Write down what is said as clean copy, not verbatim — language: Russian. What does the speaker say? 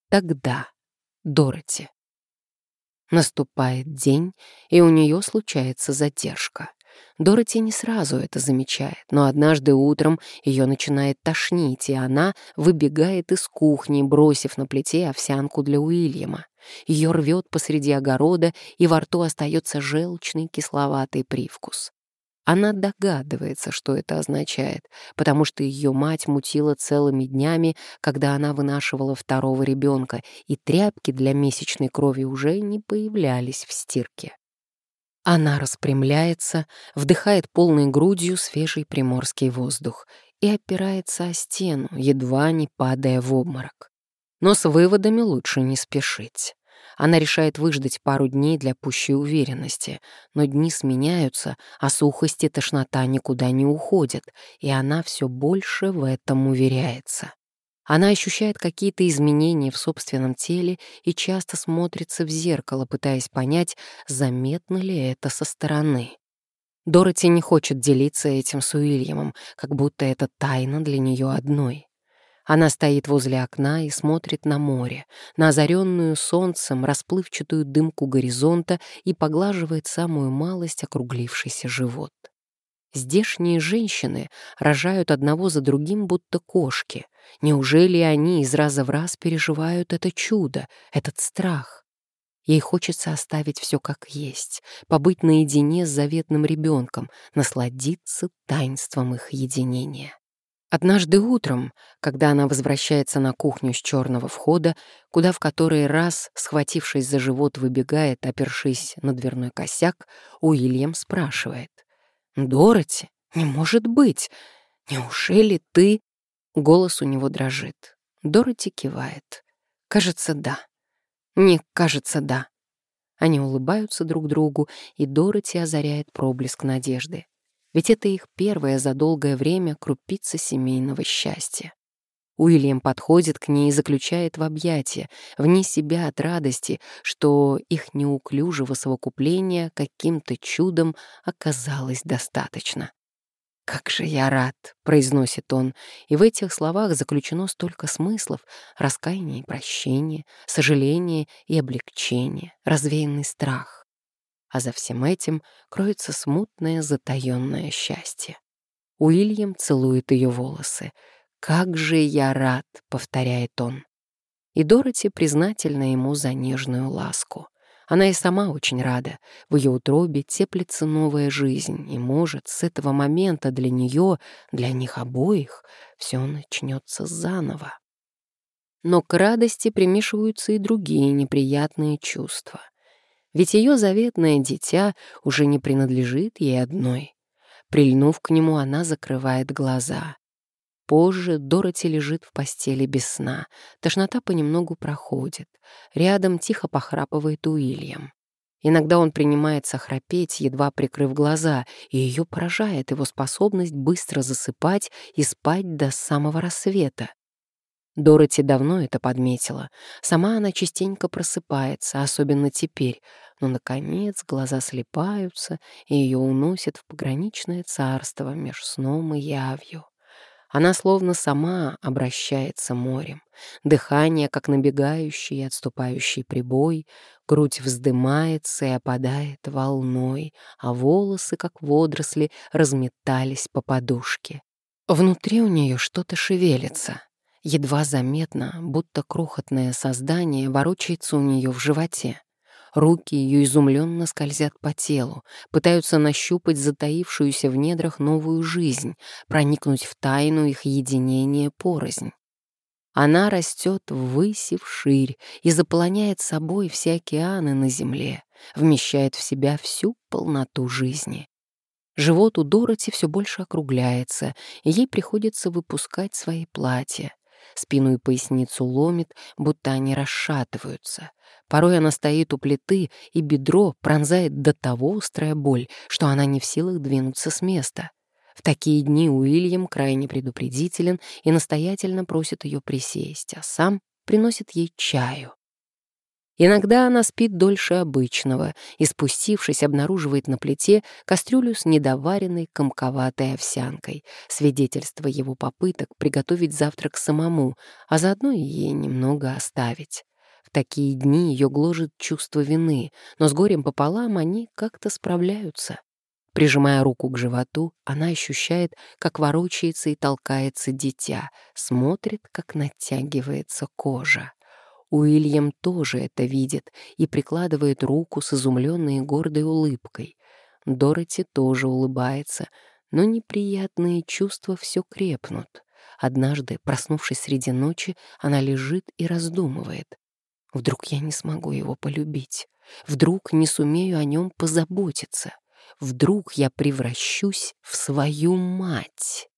Тогда Дороти. Наступает день, и у нее случается задержка. Дороти не сразу это замечает, но однажды утром ее начинает тошнить, и она выбегает из кухни, бросив на плите овсянку для Уильяма. Ее рвет посреди огорода, и во рту остается желчный кисловатый привкус. Она догадывается, что это означает, потому что ее мать мутила целыми днями, когда она вынашивала второго ребенка, и тряпки для месячной крови уже не появлялись в стирке. Она распрямляется, вдыхает полной грудью свежий приморский воздух и опирается о стену, едва не падая в обморок. Но с выводами лучше не спешить. Она решает выждать пару дней для пущей уверенности, но дни сменяются, а сухость и тошнота никуда не уходят, и она все больше в этом уверяется. Она ощущает какие-то изменения в собственном теле и часто смотрится в зеркало, пытаясь понять, заметно ли это со стороны. Дороти не хочет делиться этим с Уильямом, как будто это тайна для нее одной. Она стоит возле окна и смотрит на море, на озаренную солнцем расплывчатую дымку горизонта и поглаживает самую малость округлившийся живот. Здешние женщины рожают одного за другим, будто кошки. Неужели они из раза в раз переживают это чудо, этот страх? Ей хочется оставить все как есть, побыть наедине с заветным ребенком, насладиться таинством их единения. Однажды утром, когда она возвращается на кухню с черного входа, куда в который раз, схватившись за живот, выбегает, опершись на дверной косяк, Уильям спрашивает: «Дороти, не может быть! Неужели ты...» Голос у него дрожит. Дороти кивает. «Кажется, да. Не кажется, да». Они улыбаются друг другу, и Дороти озаряет проблеск надежды. Ведь это их первая за долгое время крупица семейного счастья. Уильям подходит к ней и заключает в объятия, вне себя от радости, что их неуклюжего совокупления каким-то чудом оказалось достаточно. «Как же я рад!» — произносит он, и в этих словах заключено столько смыслов: раскаяние и прощение, сожаление и облегчение, развеянный страх. А за всем этим кроется смутное затаённое счастье. Уильям целует ее волосы. «Как же я рад!» — повторяет он. И Дороти признательна ему за нежную ласку. Она и сама очень рада. В ее утробе теплится новая жизнь, и, может, с этого момента для нее, для них обоих, все начнется заново. Но к радости примешиваются и другие неприятные чувства. Ведь ее заветное дитя уже не принадлежит ей одной. Прильнув к нему, она закрывает глаза. Позже Дороти лежит в постели без сна. Тошнота понемногу проходит. Рядом тихо похрапывает Уильям. Иногда он принимается храпеть, едва прикрыв глаза, и ее поражает его способность быстро засыпать и спать до самого рассвета. Дороти давно это подметила. Сама она частенько просыпается, особенно теперь, но, наконец, глаза слипаются, и ее уносят в пограничное царство меж сном и явью. Она словно сама обращается морем. Дыхание, как набегающий и отступающий прибой, грудь вздымается и опадает волной, а волосы, как водоросли, разметались по подушке. Внутри у нее что-то шевелится. Едва заметно, будто крохотное создание ворочается у нее в животе. Руки ее изумленно скользят по телу, пытаются нащупать затаившуюся в недрах новую жизнь, проникнуть в тайну их единения порознь. Она растет ввысь и вширь и заполоняет собой все океаны на земле, вмещает в себя всю полноту жизни. Живот у Дороти все больше округляется, и ей приходится выпускать свои платья. Спину и поясницу ломит, будто они расшатываются. Порой она стоит у плиты, и бедро пронзает до того острая боль, что она не в силах двинуться с места. В такие дни Уильям крайне предупредителен и настоятельно просит ее присесть, а сам приносит ей чаю. Иногда она спит дольше обычного и, спустившись, обнаруживает на плите кастрюлю с недоваренной комковатой овсянкой, свидетельство его попыток приготовить завтрак самому, а заодно и ей немного оставить. В такие дни ее гложет чувство вины, но с горем пополам они как-то справляются. Прижимая руку к животу, она ощущает, как ворочается и толкается дитя, смотрит, как натягивается кожа. Уильям тоже это видит и прикладывает руку с изумленной и гордой улыбкой. Дороти тоже улыбается, но неприятные чувства все крепнут. Однажды, проснувшись среди ночи, она лежит и раздумывает. Вдруг я не смогу его полюбить? Вдруг не сумею о нем позаботиться? Вдруг я превращусь в свою мать?